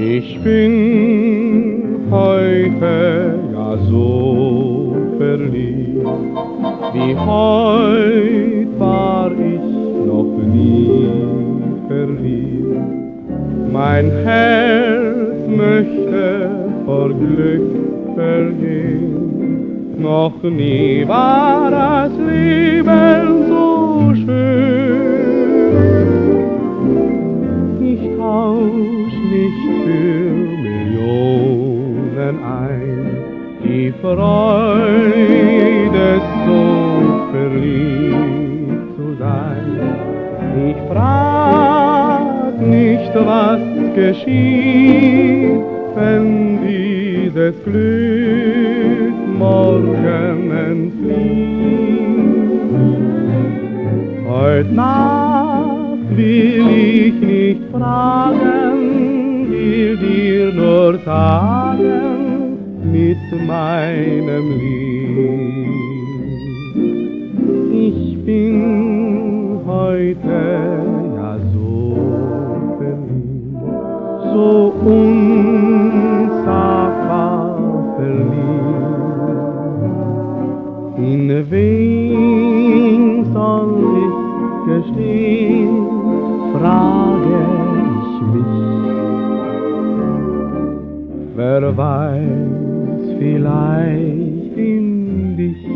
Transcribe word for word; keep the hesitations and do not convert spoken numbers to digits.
Ich bin heute ja so verliebt, wie heut war ich noch nie verliebt. Mein Herz möchte vor Glück vergehen, noch nie war das Leben so schön. Ich tausch nicht für Millionen ein, die Freude so verliebt zu sein. Ich frag nicht, was geschieht, wenn dieses Glück morgen entflieht. Heut Nacht will ich nicht fragen, will dir nur sagen mit meinem Lied. Ich bin heute ja so verliebt, so unsagbar verliebt. In wen soll ich gestehen, frage ich mich. Wer weiß, vielleicht find ich